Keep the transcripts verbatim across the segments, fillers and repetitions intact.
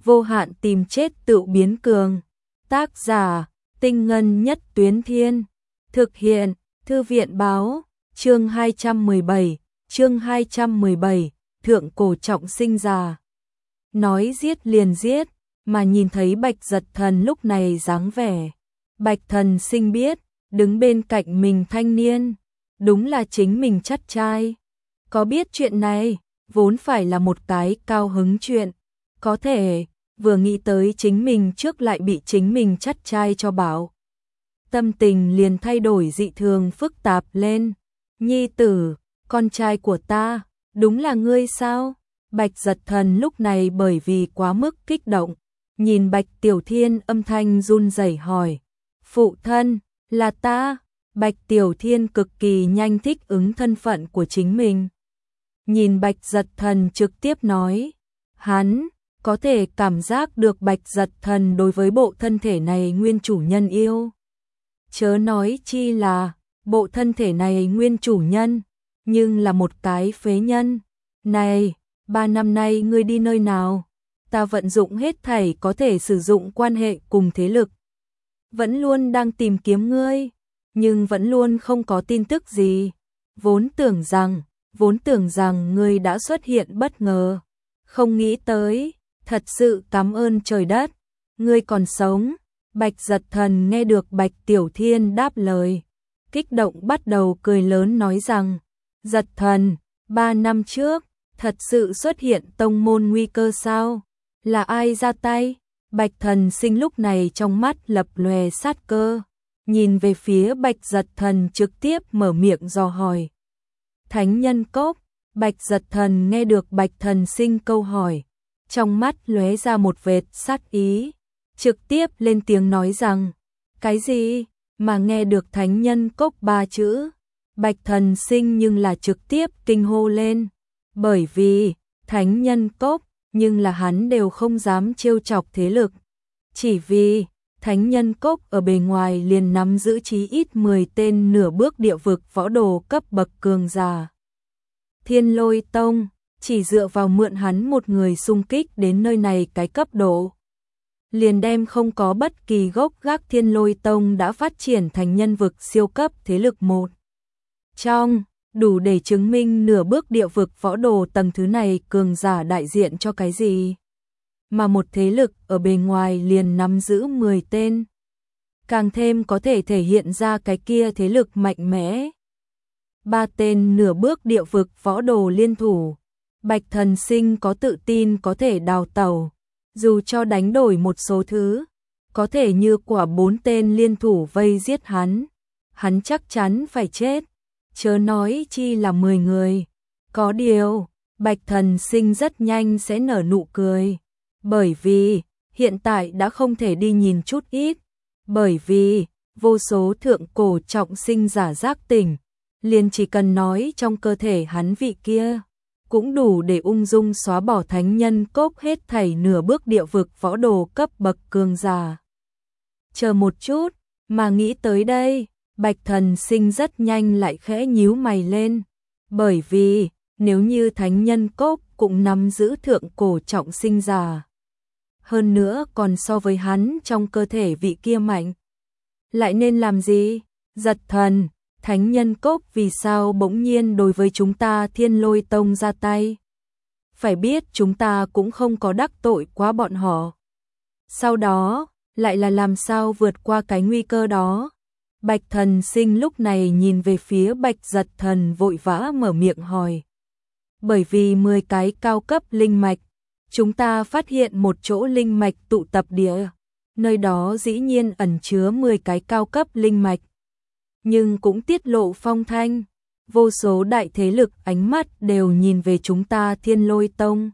vô hạn tìm chết tự biến cường. Tác giả, Tinh Ngân Nhất Tuyến Thiên. Thực hiện, Thư viện Báo. Chương hai trăm mười bảy, chương hai trăm mười bảy, Thượng Cổ Trọng Sinh Già. Nói giết liền giết, mà nhìn thấy Bạch Giật Thần lúc này dáng vẻ. Bạch Thần Sinh biết, đứng bên cạnh mình thanh niên, đúng là chính mình chắt trai. Có biết chuyện này, vốn phải là một cái cao hứng chuyện. Có thể, vừa nghĩ tới chính mình trước lại bị chính mình chắt trai cho bảo. Tâm tình liền thay đổi dị thường phức tạp lên. Nhi tử, con trai của ta, đúng là ngươi sao? Bạch Giật Thần lúc này bởi vì quá mức kích động, nhìn Bạch Tiểu Thiên âm thanh run rẩy hỏi. Phụ thân, là ta. Bạch Tiểu Thiên cực kỳ nhanh thích ứng thân phận của chính mình. Nhìn Bạch Giật Thần trực tiếp nói. Hắn có thể cảm giác được Bạch Giật Thần đối với bộ thân thể này nguyên chủ nhân yêu. Chớ nói chi là bộ thân thể này nguyên chủ nhân, nhưng là một cái phế nhân. Này, ba năm nay ngươi đi nơi nào? Ta vận dụng hết thảy có thể sử dụng quan hệ cùng thế lực. Vẫn luôn đang tìm kiếm ngươi, nhưng vẫn luôn không có tin tức gì. Vốn tưởng rằng, vốn tưởng rằng ngươi đã xuất hiện bất ngờ. Không nghĩ tới, thật sự cảm ơn trời đất, ngươi còn sống. Bạch Giật Thần nghe được Bạch Tiểu Thiên đáp lời, kích động bắt đầu cười lớn nói rằng, Giật Thần, ba năm trước, thật sự xuất hiện tông môn nguy cơ sao? Là ai ra tay? Bạch Thần Sinh lúc này trong mắt lập lòe sát cơ, nhìn về phía Bạch Giật Thần trực tiếp mở miệng dò hỏi. Thánh Nhân Cốc. Bạch Giật Thần nghe được Bạch Thần Sinh câu hỏi, trong mắt lóe ra một vệt sát ý, trực tiếp lên tiếng nói rằng, cái gì? Mà nghe được Thánh Nhân Cốc ba chữ, Bạch Thần Sinh nhưng là trực tiếp kinh hô lên, bởi vì Thánh Nhân Cốc, nhưng là hắn đều không dám trêu chọc thế lực, chỉ vì Thánh Nhân Cốc ở bề ngoài liền nắm giữ chí ít mười tên nửa bước địa vực võ đồ cấp bậc cường giả. Thiên Lôi Tông, chỉ dựa vào mượn hắn một người xung kích đến nơi này cái cấp độ, liền đem không có bất kỳ gốc gác Thiên Lôi Tông đã phát triển thành nhân vực siêu cấp thế lực một. Trong, đủ để chứng minh nửa bước địa vực võ đồ tầng thứ này cường giả đại diện cho cái gì. Mà một thế lực ở bề ngoài liền nắm giữ mười tên. Càng thêm có thể thể hiện ra cái kia thế lực mạnh mẽ. Ba tên nửa bước địa vực võ đồ liên thủ. Bạch Thần Sinh có tự tin có thể đào tẩu. Dù cho đánh đổi một số thứ, có thể như quả bốn tên liên thủ vây giết hắn, hắn chắc chắn phải chết. Chớ nói chi là mười người. Có điều, Bạch Thần Sinh rất nhanh sẽ nở nụ cười. Bởi vì, hiện tại đã không thể đi nhìn chút ít. Bởi vì, vô số thượng cổ trọng sinh giả giác tỉnh, liền chỉ cần nói trong cơ thể hắn vị kia, cũng đủ để ung dung xóa bỏ Thánh Nhân Cốc hết thảy nửa bước địa vực võ đồ cấp bậc cường giả. Chờ một chút, mà nghĩ tới đây, Bạch Thần Sinh rất nhanh lại khẽ nhíu mày lên, bởi vì nếu như Thánh Nhân Cốc cũng nắm giữ thượng cổ trọng sinh giả, hơn nữa còn so với hắn trong cơ thể vị kia mạnh, lại nên làm gì? Giật Thần, Thánh Nhân Cốc vì sao bỗng nhiên đối với chúng ta Thiên Lôi Tông ra tay? Phải biết chúng ta cũng không có đắc tội quá bọn họ. Sau đó, lại là làm sao vượt qua cái nguy cơ đó? Bạch Thần Sinh lúc này nhìn về phía Bạch Giật Thần vội vã mở miệng hỏi. Bởi vì mười cái cao cấp linh mạch, chúng ta phát hiện một chỗ linh mạch tụ tập địa, nơi đó dĩ nhiên ẩn chứa mười cái cao cấp linh mạch. Nhưng cũng tiết lộ phong thanh, vô số đại thế lực ánh mắt đều nhìn về chúng ta Thiên Lôi Tông.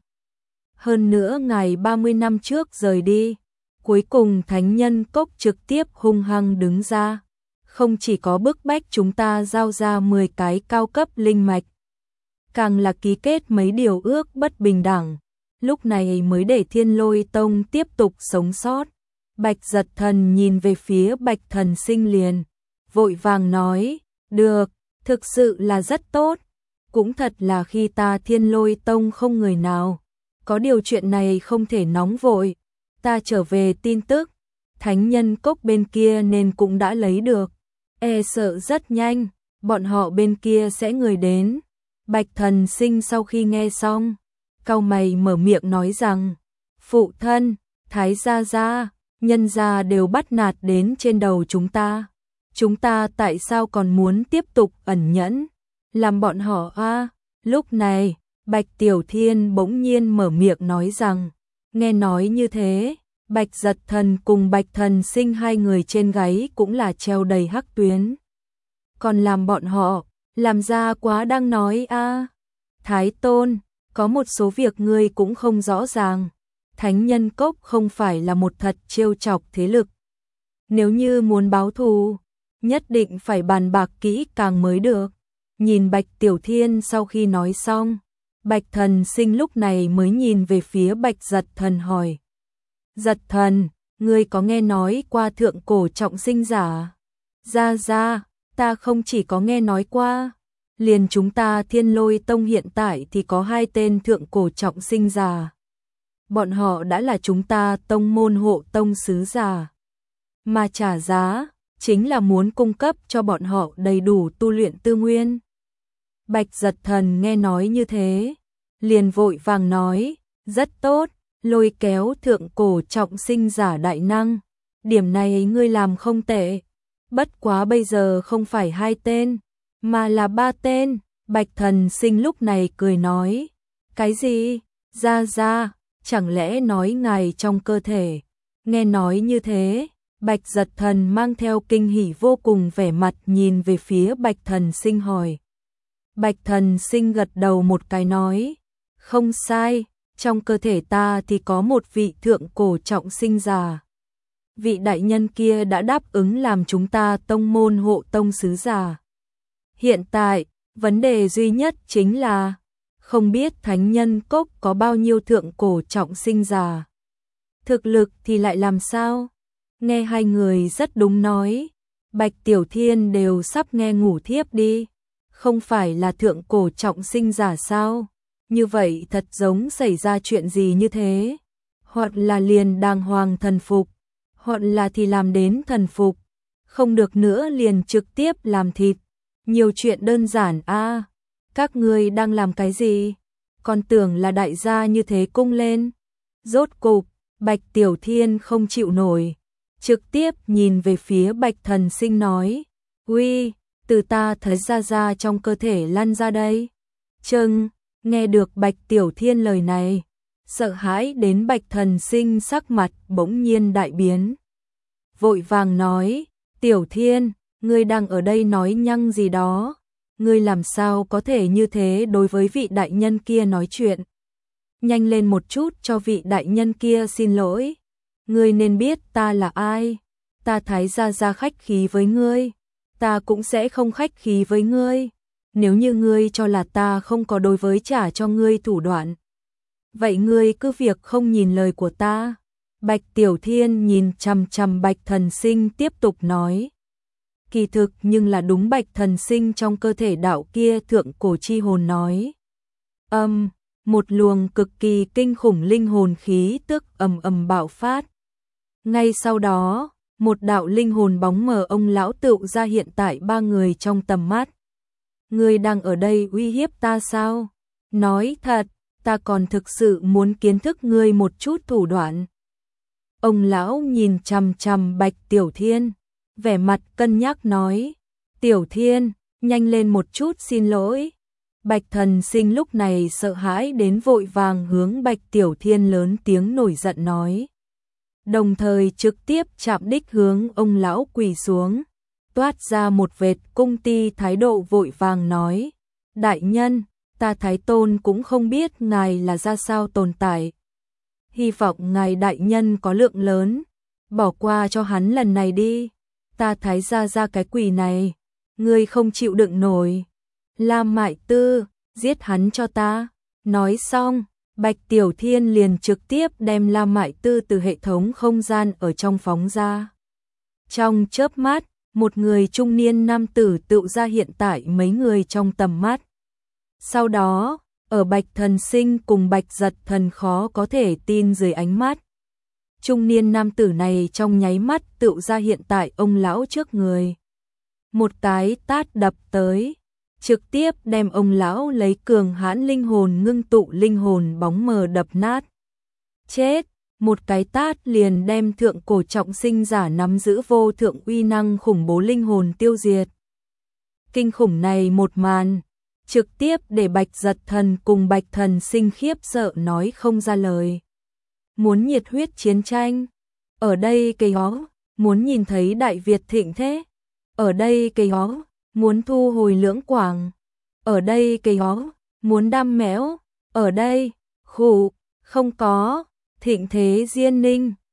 Hơn nữa ngày ba mươi năm trước rời đi, cuối cùng Thánh Nhân Cốc trực tiếp hung hăng đứng ra, không chỉ có bức bách chúng ta giao ra mười cái cao cấp linh mạch, càng là ký kết mấy điều ước bất bình đẳng, lúc này mới để Thiên Lôi Tông tiếp tục sống sót. Bạch Giật Thần nhìn về phía Bạch Thần Sinh liền, vội vàng nói, được, thực sự là rất tốt, cũng thật là khi ta Thiên Lôi Tông không người nào, có điều chuyện này không thể nóng vội, ta trở về tin tức, thánh nhân cốc bên kia nên cũng đã lấy được, e sợ rất nhanh, bọn họ bên kia sẽ người đến. Bạch Thần Sinh sau khi nghe xong, cau mày mở miệng nói rằng, phụ thân, Thái gia gia, nhân gia đều bắt nạt đến trên đầu chúng ta. Chúng ta tại sao còn muốn tiếp tục ẩn nhẫn, làm bọn họ a? Lúc này, Bạch Tiểu Thiên bỗng nhiên mở miệng nói rằng, nghe nói như thế, Bạch Giật Thần cùng Bạch Thần Sinh hai người trên gáy cũng là treo đầy hắc tuyến. Còn làm bọn họ, làm ra quá đang nói a. Thái Tôn, có một số việc ngươi cũng không rõ ràng, Thánh Nhân Cốc không phải là một thật trêu chọc thế lực. Nếu như muốn báo thù, nhất định phải bàn bạc kỹ càng mới được. Nhìn Bạch Tiểu Thiên sau khi nói xong, Bạch Thần Sinh lúc này mới nhìn về phía Bạch Giật Thần hỏi. Giật Thần, ngươi có nghe nói qua thượng cổ trọng sinh giả? Ra ra, ta không chỉ có nghe nói qua, liền chúng ta Thiên Lôi Tông hiện tại thì có hai tên thượng cổ trọng sinh giả. Bọn họ đã là chúng ta tông môn hộ tông sứ giả. Mà trả giá, chính là muốn cung cấp cho bọn họ đầy đủ tu luyện tư nguyên. Bạch Giật Thần nghe nói như thế, liền vội vàng nói, rất tốt, lôi kéo thượng cổ trọng sinh giả đại năng. Điểm này ngươi làm không tệ. Bất quá bây giờ không phải hai tên, mà là ba tên. Bạch Thần Sinh lúc này cười nói, cái gì? Ra ra, chẳng lẽ nói ngài trong cơ thể? Nghe nói như thế, Bạch Giật Thần mang theo kinh hỉ vô cùng vẻ mặt nhìn về phía Bạch Thần Sinh hỏi. Bạch Thần Sinh gật đầu một cái nói, không sai, trong cơ thể ta thì có một vị thượng cổ trọng sinh giả. Vị đại nhân kia đã đáp ứng làm chúng ta tông môn hộ tông sứ giả. Hiện tại, vấn đề duy nhất chính là, không biết Thánh Nhân Cốc có bao nhiêu thượng cổ trọng sinh giả. Thực lực thì lại làm sao? Nghe hai người rất đúng nói, Bạch Tiểu Thiên đều sắp nghe ngủ thiếp đi. Không phải là thượng cổ trọng sinh giả sao? Như vậy thật giống xảy ra chuyện gì như thế? Hoặc là liền đàng hoàng thần phục, hoặc là thì làm đến thần phục, không được nữa liền trực tiếp làm thịt. Nhiều chuyện đơn giản a. À, các ngươi đang làm cái gì? Còn tưởng là đại gia như thế cung lên. Rốt cục, Bạch Tiểu Thiên không chịu nổi, trực tiếp nhìn về phía Bạch Thần Sinh nói, uy, từ ta thấy ra ra trong cơ thể lăn ra đây. Chừng, nghe được Bạch Tiểu Thiên lời này, sợ hãi đến Bạch Thần Sinh sắc mặt bỗng nhiên đại biến. Vội vàng nói, Tiểu Thiên, ngươi đang ở đây nói nhăng gì đó, ngươi làm sao có thể như thế đối với vị đại nhân kia nói chuyện. Nhanh lên một chút cho vị đại nhân kia xin lỗi, ngươi nên biết ta là ai, ta Thái gia gia khách khí với ngươi, ta cũng sẽ không khách khí với ngươi, nếu như ngươi cho là ta không có đối với trả cho ngươi thủ đoạn. Vậy ngươi cứ việc không nhìn lời của ta. Bạch Tiểu Thiên nhìn chằm chằm Bạch Thần Sinh tiếp tục nói. Kỳ thực nhưng là đúng Bạch Thần Sinh trong cơ thể đạo kia thượng cổ chi hồn nói. Âm, um, một luồng cực kỳ kinh khủng linh hồn khí tức ầm ầm bạo phát. Ngay sau đó, một đạo linh hồn bóng mờ ông lão tựu ra hiện tại ba người trong tầm mắt. Ngươi đang ở đây uy hiếp ta sao? Nói thật, ta còn thực sự muốn kiến thức ngươi một chút thủ đoạn. Ông lão nhìn chằm chằm Bạch Tiểu Thiên, vẻ mặt cân nhắc nói, Tiểu Thiên, nhanh lên một chút xin lỗi. Bạch Thần Sinh lúc này sợ hãi đến vội vàng hướng Bạch Tiểu Thiên lớn tiếng nổi giận nói. Đồng thời trực tiếp chạm đích hướng ông lão quỳ xuống, toát ra một vệt cung ti thái độ vội vàng nói, đại nhân, ta Thái Tôn cũng không biết ngài là ra sao tồn tại. Hy vọng ngài đại nhân có lượng lớn, bỏ qua cho hắn lần này đi, ta Thái gia ra cái quỷ này, ngươi không chịu đựng nổi. Lam Mại Tư, giết hắn cho ta. Nói xong, Bạch Tiểu Thiên liền trực tiếp đem Lam Mại Tư từ hệ thống không gian ở trong phóng ra. Trong chớp mắt, một người trung niên nam tử tựu ra hiện tại mấy người trong tầm mắt. Sau đó, ở Bạch Thần Sinh cùng Bạch Giật Thần khó có thể tin dưới ánh mắt. Trung niên nam tử này trong nháy mắt tựu ra hiện tại ông lão trước người. Một cái tát đập tới, trực tiếp đem ông lão lấy cường hãn linh hồn ngưng tụ linh hồn bóng mờ đập nát. Chết, một cái tát liền đem thượng cổ trọng sinh giả nắm giữ vô thượng uy năng khủng bố linh hồn tiêu diệt. Kinh khủng này một màn, trực tiếp để Bạch Giật Thần cùng Bạch Thần Sinh khiếp sợ nói không ra lời. Muốn nhiệt huyết chiến tranh, ở đây cây hó, muốn nhìn thấy Đại Việt thịnh thế, ở đây cây hó, muốn thu hồi lưỡng quảng, ở đây cây hó, muốn đam mẽo, ở đây, khủ, không có, thịnh thế diên ninh.